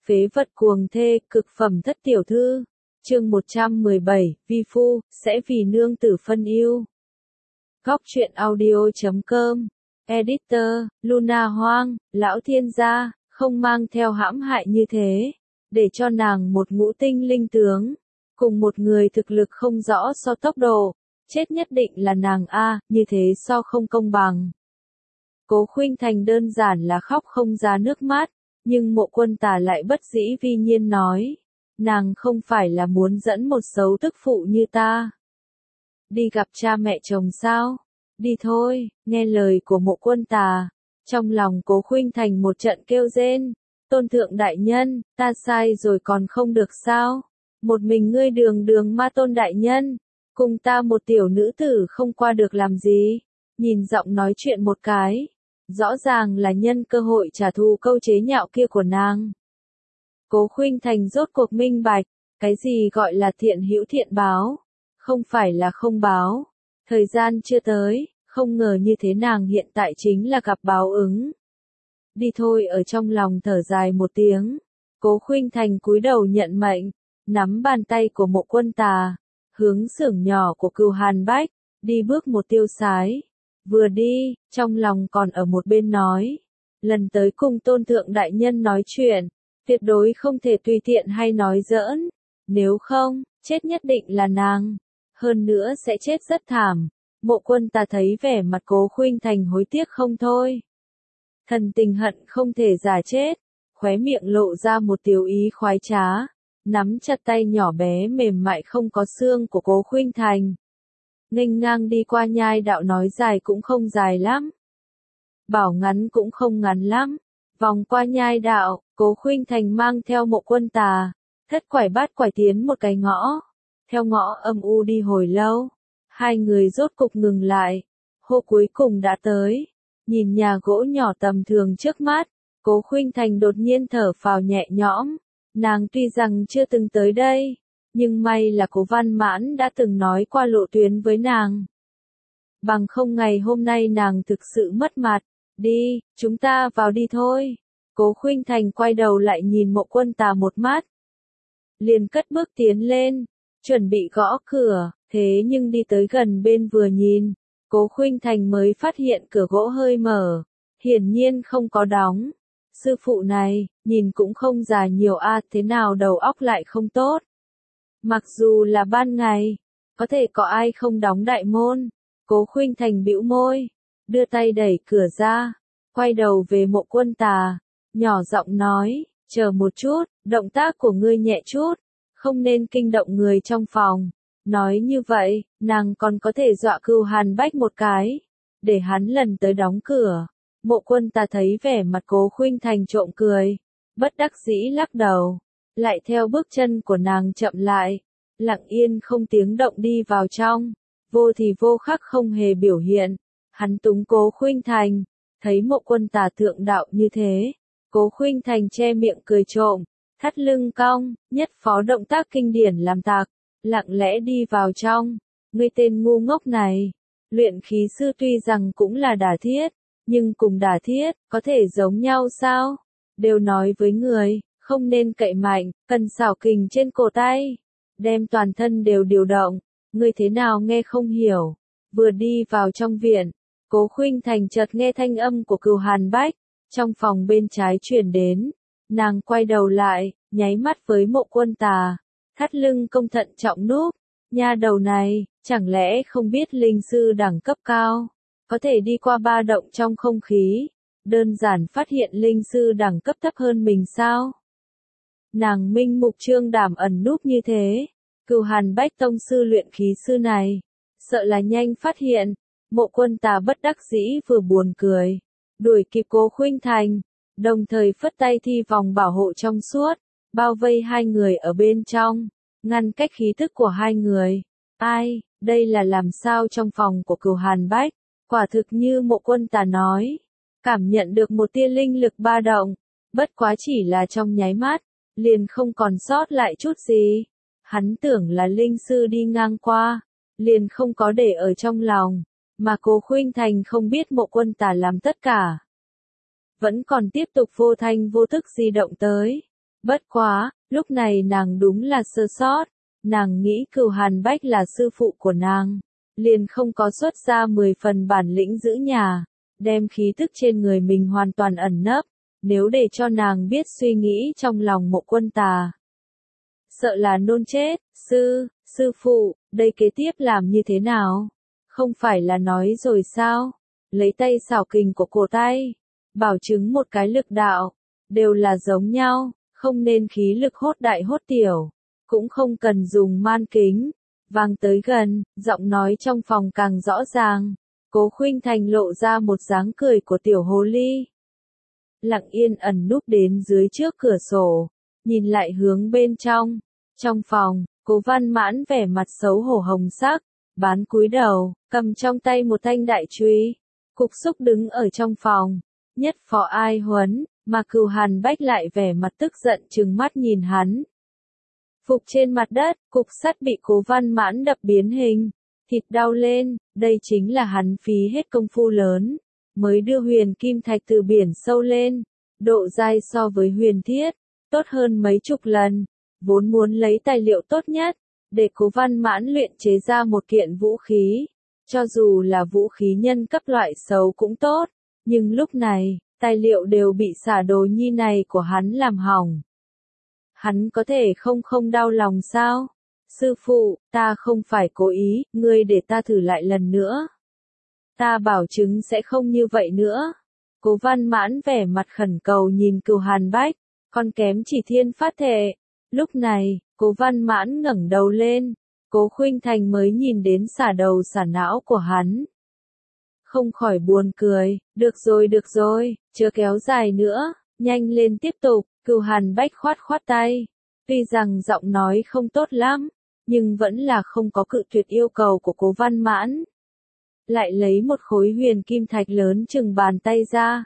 Phế vật cuồng thê, cực phẩm thất tiểu thư. Chương 117, vi phu, sẽ vì nương tử phân ưu. Góc truyện audio.com. Editor, Luna Hoang, lão thiên gia, không mang theo hãm hại như thế. Để cho nàng một ngũ tinh linh tướng. Cùng một người thực lực không rõ so tốc độ. Chết nhất định là nàng A, như thế so không công bằng. Cố Khuynh Thành đơn giản là khóc không ra nước mắt. Nhưng Mộ Quân Tà lại bất dĩ vi nhiên nói. Nàng không phải là muốn dẫn một xấu tức phụ như ta. Đi gặp cha mẹ chồng sao? Đi thôi, nghe lời của Mộ Quân Tà. Trong lòng Cố Khuynh Thành một trận kêu rên. Tôn thượng đại nhân, ta sai rồi còn không được sao? Một mình ngươi đường ma tôn đại nhân. Cùng ta một tiểu nữ tử không qua được làm gì? Nhìn giọng nói chuyện một cái. Rõ ràng là nhân cơ hội trả thù câu chế nhạo kia của nàng. Cố Khuynh Thành rốt cuộc minh bạch, cái gì gọi là thiện hữu thiện báo, không phải là không báo. Thời gian chưa tới, không ngờ như thế nàng hiện tại chính là gặp báo ứng. Đi thôi, ở trong lòng thở dài một tiếng. Cố Khuynh Thành cúi đầu nhận mệnh, nắm bàn tay của Mộ Quân Tà, hướng xưởng nhỏ của Cửu Hàn Bách, đi bước một tiêu sái. Vừa đi, trong lòng còn ở một bên nói. Lần tới cùng tôn thượng đại nhân nói chuyện, tuyệt đối không thể tùy tiện hay nói giỡn. Nếu không, chết nhất định là nàng. Hơn nữa sẽ chết rất thảm. Mộ Quân Tà thấy vẻ mặt Cố Khuynh Thành hối tiếc không thôi. Thần tình hận không thể giả chết. Khóe miệng lộ ra một tiểu ý khoái trá. Nắm chặt tay nhỏ bé mềm mại không có xương của Cố Khuynh Thành. Nghênh ngang đi qua nhai đạo, nói dài cũng không dài lắm. Bảo ngắn cũng không ngắn lắm. Vòng qua nhai đạo, Cố Khuynh Thành mang theo Mộ Quân Tà. Thất quải bát quải tiến một cái ngõ. Theo ngõ âm u đi hồi lâu. Hai người rốt cục ngừng lại. Hô cuối cùng đã tới. Nhìn nhà gỗ nhỏ tầm thường trước mắt. Cố Khuynh Thành đột nhiên thở phào nhẹ nhõm. Nàng tuy rằng chưa từng tới đây. Nhưng may là Cố Văn Mãn đã từng nói qua lộ tuyến với nàng. Bằng không ngày hôm nay nàng thực sự mất mặt. Đi, chúng ta vào đi thôi. Cố Khuynh Thành quay đầu lại nhìn Mộ Quân Tà một mắt. Liền cất bước tiến lên, chuẩn bị gõ cửa, thế nhưng đi tới gần bên vừa nhìn. Cố Khuynh Thành mới phát hiện cửa gỗ hơi mở, hiển nhiên không có đóng. Sư phụ này, nhìn cũng không già nhiều thế nào đầu óc lại không tốt. Mặc dù là ban ngày, có thể có ai không đóng đại môn. Cố Khuynh Thành bĩu môi, đưa tay đẩy cửa ra, quay đầu về Mộ Quân Tà, nhỏ giọng nói, chờ một chút, động tác của ngươi nhẹ chút, không nên kinh động người trong phòng. Nói như vậy, nàng còn có thể dọa Cửu Hàn Bách một cái, để hắn lần tới đóng cửa. Mộ Quân Tà thấy vẻ mặt Cố Khuynh Thành trộm cười, bất đắc dĩ lắc đầu, lại theo bước chân của nàng chậm lại, lặng yên không tiếng động đi vào trong, vô thì vô khắc không hề biểu hiện. Hắn túng Cố Khuynh Thành, thấy Mộ Quân Tà thượng đạo như thế, Cố Khuynh Thành che miệng cười trộm, thắt lưng cong, nhất phó động tác kinh điển làm tạc, lặng lẽ đi vào trong. Ngươi tên ngu ngốc này, luyện khí sư tuy rằng cũng là đả thiết, nhưng cùng đả thiết, có thể giống nhau sao? Đều nói với người, không nên cậy mạnh, cần xảo kình trên cổ tay, đem toàn thân đều điều động. Ngươi thế nào nghe không hiểu? Vừa đi vào trong viện, Cố Khuynh Thành chợt nghe thanh âm của Cửu Hàn Bách, trong phòng bên trái truyền đến. Nàng quay đầu lại, nháy mắt với Mộ Quân Tà, thắt lưng cong thận trọng núp. Nha đầu này, chẳng lẽ không biết linh sư đẳng cấp cao, có thể đi qua ba động trong không khí, đơn giản phát hiện linh sư đẳng cấp thấp hơn mình sao? Nàng minh mục trương đảm ẩn núp như thế, Cửu Hàn Bách tông sư luyện khí sư này, sợ là nhanh phát hiện. Mộ Quân Tà bất đắc dĩ vừa buồn cười, đuổi kịp Cố Khuynh Thành, đồng thời phất tay thi vòng bảo hộ trong suốt, bao vây hai người ở bên trong, ngăn cách khí tức của hai người. Ai, đây là làm sao? Trong phòng của Cửu Hàn Bách, quả thực như Mộ Quân Tà nói, cảm nhận được một tia linh lực ba động, bất quá chỉ là trong nháy mắt, liền không còn sót lại chút gì. Hắn tưởng là linh sư đi ngang qua, liền không có để ở trong lòng, mà Cố Khuynh Thành không biết Mộ Quân Tà làm tất cả. Vẫn còn tiếp tục vô thanh vô thức di động tới, Bất quá, lúc này nàng đúng là sơ sót, nàng nghĩ Cửu Hàn Bách là sư phụ của nàng, liền không có xuất ra 10 phần bản lĩnh giữ nhà, đem khí tức trên người mình hoàn toàn ẩn nấp, nếu để cho nàng biết suy nghĩ trong lòng Mộ Quân Tà. Sợ là nôn chết, sư phụ, đây kế tiếp làm như thế nào? Không phải là nói rồi sao? Lấy tay xảo kình của cổ tay, bảo chứng một cái lực đạo, đều là giống nhau, không nên khí lực hốt đại hốt tiểu, cũng không cần dùng man kính. Vang tới gần, giọng nói trong phòng càng rõ ràng, Cố Khuynh Thành lộ ra một dáng cười của tiểu hồ ly. Lặng yên ẩn núp đến dưới trước cửa sổ, nhìn lại hướng bên trong. Trong phòng, Cố Văn Mãn vẻ mặt xấu hổ hồng sắc, bán cúi đầu, cầm trong tay một thanh đại chùy. Cục Xúc đứng ở trong phòng, nhất phó ai huấn, mà Cửu Hàn Bách lại vẻ mặt tức giận trừng mắt nhìn hắn. Phục trên mặt đất, cục sắt bị Cố Văn Mãn đập biến hình, thịt đau lên, đây chính là hắn phí hết công phu lớn, mới đưa huyền kim thạch từ biển sâu lên, độ dai so với huyền thiết, tốt hơn mấy chục lần, vốn muốn lấy tài liệu tốt nhất, để Cố Văn Mãn luyện chế ra một kiện vũ khí, cho dù là vũ khí nhân cấp loại xấu cũng tốt, nhưng lúc này, tài liệu đều bị xả đồ nhi này của hắn làm hỏng. Hắn có thể không đau lòng sao? Sư phụ, ta không phải cố ý, ngươi để ta thử lại lần nữa. Ta bảo chứng sẽ không như vậy nữa. Cố Văn Mãn vẻ mặt khẩn cầu nhìn Cửu Hàn Bách, con kém chỉ thiên phát thệ. Lúc này, Cố Văn Mãn ngẩng đầu lên, Cố Khuynh Thành mới nhìn đến xả đầu xả não của hắn. Không khỏi buồn cười, được rồi, chớ kéo dài nữa, nhanh lên tiếp tục. Cửu Hàn Bách khoát khoát tay, tuy rằng giọng nói không tốt lắm, nhưng vẫn là không có cự tuyệt yêu cầu của Cố Văn Mãn. Lại lấy một khối huyền kim thạch lớn chừng bàn tay ra.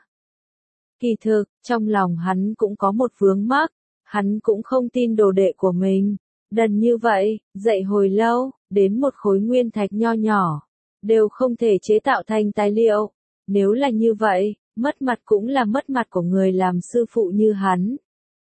Kỳ thực, trong lòng hắn cũng có một vướng mắc, hắn cũng không tin đồ đệ của mình. Đần như vậy, dạy hồi lâu, đến một khối nguyên thạch nho nhỏ, đều không thể chế tạo thành tài liệu. Nếu là như vậy, mất mặt cũng là mất mặt của người làm sư phụ như hắn.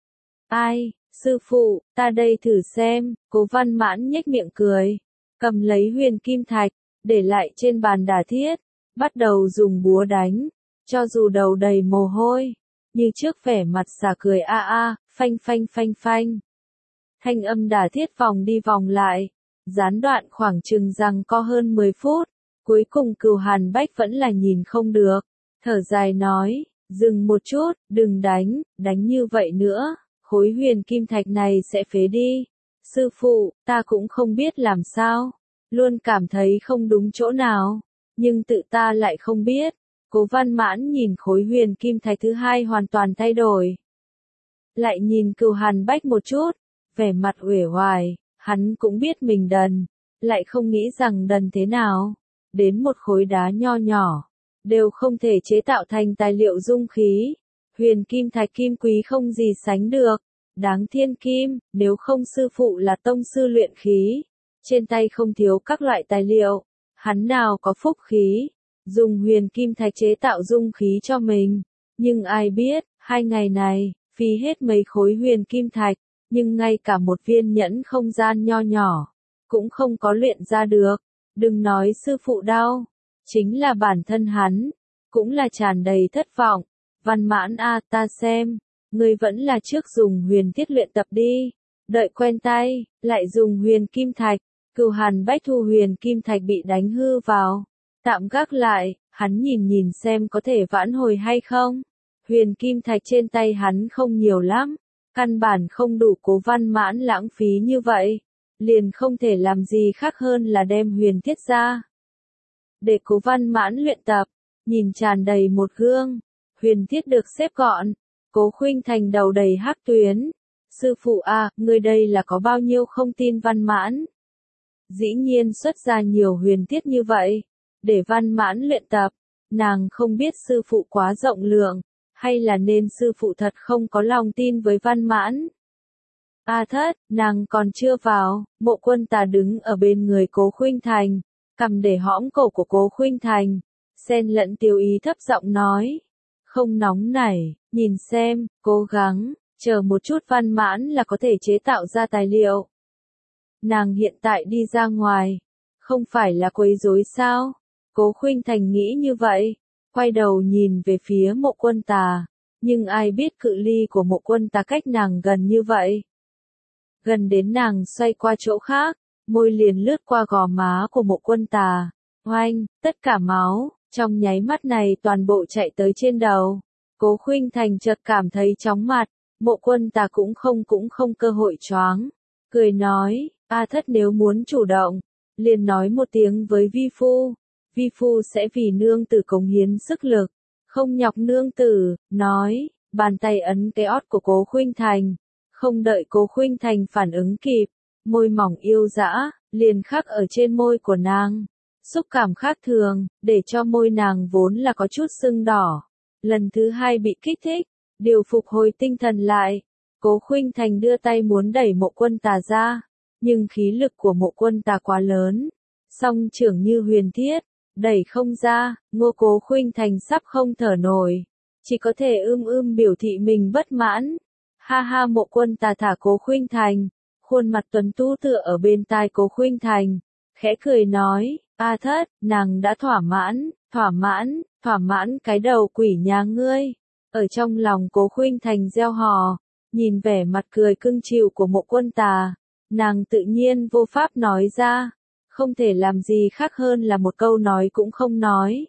Ai, sư phụ, ta đây thử xem, Cố Văn Mãn nhếch miệng cười, cầm lấy huyền kim thạch, để lại trên bàn đả thiết, bắt đầu dùng búa đánh, cho dù đầu đầy mồ hôi, như trước vẻ mặt xả cười phanh phanh phanh phanh. Thanh âm đả thiết vòng đi vòng lại, gián đoạn khoảng chừng rằng co hơn 10 phút, cuối cùng Cửu Hàn Bách vẫn là nhìn không được, thở dài nói, dừng một chút, đừng đánh như vậy nữa. Khối huyền kim thạch này sẽ phế đi. Sư phụ, ta cũng không biết làm sao. Luôn cảm thấy không đúng chỗ nào. Nhưng tự ta lại không biết. Cố Văn Mãn nhìn khối huyền kim thạch thứ hai hoàn toàn thay đổi. Lại nhìn Cửu Hàn Bách một chút. Vẻ mặt uể oải. Hắn cũng biết mình đần. Lại không nghĩ rằng đần thế nào. Đến một khối đá nho nhỏ. Đều không thể chế tạo thành tài liệu dung khí. Huyền kim thạch kim quý không gì sánh được. Đáng thiên kim, nếu không sư phụ là tông sư luyện khí. Trên tay không thiếu các loại tài liệu. Hắn nào có phúc khí. Dùng huyền kim thạch chế tạo dung khí cho mình. Nhưng ai biết, 2 ngày này, phí hết mấy khối huyền kim thạch. Nhưng ngay cả một viên nhẫn không gian nho nhỏ. Cũng không có luyện ra được. Đừng nói sư phụ đau. Chính là bản thân hắn. Cũng là tràn đầy thất vọng. Văn Mãn ta xem, ngươi vẫn là trước dùng huyền thiết luyện tập đi, đợi quen tay, lại dùng huyền kim thạch. Cửu Hàn Bách thu huyền kim thạch bị đánh hư vào, tạm gác lại, hắn nhìn xem có thể vãn hồi hay không. Huyền kim thạch trên tay hắn không nhiều lắm, căn bản không đủ Cố Văn Mãn lãng phí như vậy, liền không thể làm gì khác hơn là đem huyền thiết ra. Để Cố Văn Mãn luyện tập, nhìn tràn đầy một gương. Huyền thiết được xếp gọn, Cố Khuynh Thành đầu đầy hắc tuyến. Sư phụ ngươi đây là có bao nhiêu không tin Văn Mãn? Dĩ nhiên xuất ra nhiều huyền thiết như vậy, để Văn Mãn luyện tập, nàng không biết sư phụ quá rộng lượng, hay là nên sư phụ thật không có lòng tin với Văn Mãn. Thất, nàng còn chưa vào, Mộ Quân Tà đứng ở bên người Cố Khuynh Thành, cầm để hõm cổ của Cố Khuynh Thành, xen lẫn tiêu ý thấp giọng nói. Không nóng nảy, nhìn xem, cố gắng, chờ một chút Văn Mãn là có thể chế tạo ra tài liệu. Nàng hiện tại đi ra ngoài, không phải là quấy rối sao? Cố Khuynh Thành nghĩ như vậy, quay đầu nhìn về phía Mộ Quân Tà, nhưng ai biết cự ly của Mộ Quân Tà cách nàng gần như vậy. Gần đến nàng xoay qua chỗ khác, môi liền lướt qua gò má của Mộ Quân Tà. Oanh, tất cả máu, trong nháy mắt này toàn bộ chạy tới trên đầu. Cố Khuynh Thành chợt cảm thấy chóng mặt, Mộ Quân Tà cũng không cơ hội choáng. Cười nói, A Thất nếu muốn chủ động, liền nói một tiếng với vi phu. Vi phu sẽ vì nương tử cống hiến sức lực, không nhọc nương tử, nói, bàn tay ấn cái ót của Cố Khuynh Thành. Không đợi Cố Khuynh Thành phản ứng kịp, môi mỏng yêu dã, liền khắc ở trên môi của nàng. Xúc cảm khác thường, để cho môi nàng vốn là có chút sưng đỏ. Lần thứ hai bị kích thích, điều phục hồi tinh thần lại. Cố Khuynh Thành đưa tay muốn đẩy Mộ Quân Tà ra, nhưng khí lực của Mộ Quân Tà quá lớn. Song trưởng như huyền thiết, đẩy không ra, Cố Khuynh Thành sắp không thở nổi. Chỉ có thể biểu thị mình bất mãn. Ha ha, Mộ Quân Tà thả Cố Khuynh Thành, khuôn mặt tuấn tú tựa ở bên tai Cố Khuynh Thành, khẽ cười nói, A Thất, nàng đã thỏa mãn cái đầu quỷ nhà ngươi. Ở trong lòng Cố Khuynh Thành gieo hò, nhìn vẻ mặt cười cưng chiều của Mộ Quân Tà, nàng tự nhiên vô pháp nói ra, không thể làm gì khác hơn là một câu nói cũng không nói.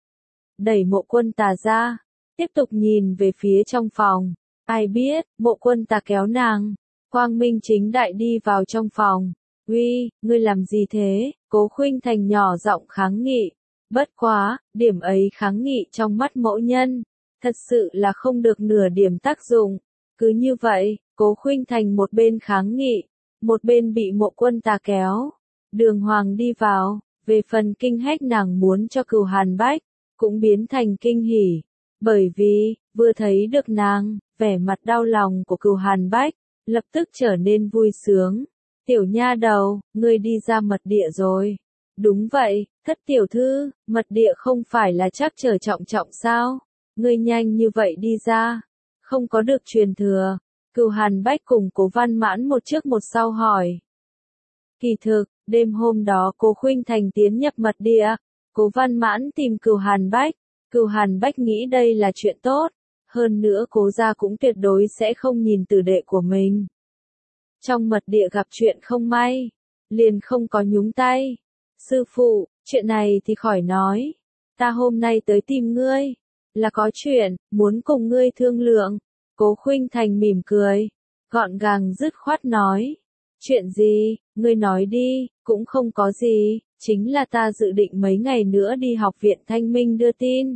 Đẩy Mộ Quân Tà ra, tiếp tục nhìn về phía trong phòng, ai biết, Mộ Quân Tà kéo nàng, quang minh chính đại đi vào trong phòng. Uy, ngươi làm gì thế? Cố Khuynh Thành nhỏ giọng kháng nghị. Bất quá, điểm ấy kháng nghị trong mắt mẫu nhân, thật sự là không được nửa điểm tác dụng. Cứ như vậy, Cố Khuynh Thành một bên kháng nghị, một bên bị Mộ Quân Tà kéo. Đường Hoàng đi vào, về phần kinh hách nàng muốn cho Cửu Hàn Bách, cũng biến thành kinh hỉ. Bởi vì, vừa thấy được nàng, vẻ mặt đau lòng của Cửu Hàn Bách, lập tức trở nên vui sướng. Tiểu nha đầu, ngươi đi ra mật địa rồi. Đúng vậy, Thất tiểu thư, mật địa không phải là chắc trở trọng trọng sao? Ngươi nhanh như vậy đi ra, không có được truyền thừa. Cửu Hàn Bách cùng Cố Văn Mãn một trước một sau hỏi. Kỳ thực, đêm hôm đó Cố Khuynh Thành tiến nhập mật địa, Cố Văn Mãn tìm Cửu Hàn Bách. Cửu Hàn Bách nghĩ đây là chuyện tốt, hơn nữa Cố gia cũng tuyệt đối sẽ không nhìn tử đệ của mình. Trong mật địa gặp chuyện không may, liền không có nhúng tay. Sư phụ, chuyện này thì khỏi nói. Ta hôm nay tới tìm ngươi, là có chuyện, muốn cùng ngươi thương lượng. Cố Khuynh Thành mỉm cười, gọn gàng dứt khoát nói. Chuyện gì, ngươi nói đi, cũng không có gì, chính là ta dự định mấy ngày nữa đi học viện Thanh Minh đưa tin.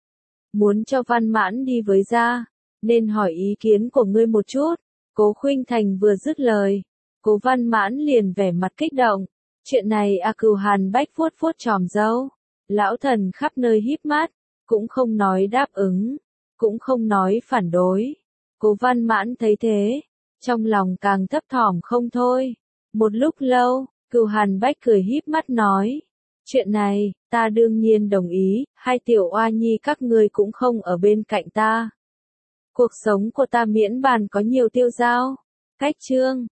Muốn cho Văn Mãn đi với gia, nên hỏi ý kiến của ngươi một chút. Cố Khuynh Thành vừa dứt lời, Cố Văn Mãn liền vẻ mặt kích động. Chuyện này Cửu Hàn Bách vuốt vuốt chòm râu. Lão thần khắp nơi híp mắt, cũng không nói đáp ứng, cũng không nói phản đối. Cố Văn Mãn thấy thế, trong lòng càng thấp thỏm không thôi. Một lúc lâu, Cửu Hàn Bách cười híp mắt nói. Chuyện này, ta đương nhiên đồng ý, hai tiểu oa nhi các ngươi cũng không ở bên cạnh ta. Cuộc sống của ta miễn bàn có nhiều tiêu dao. Cách chương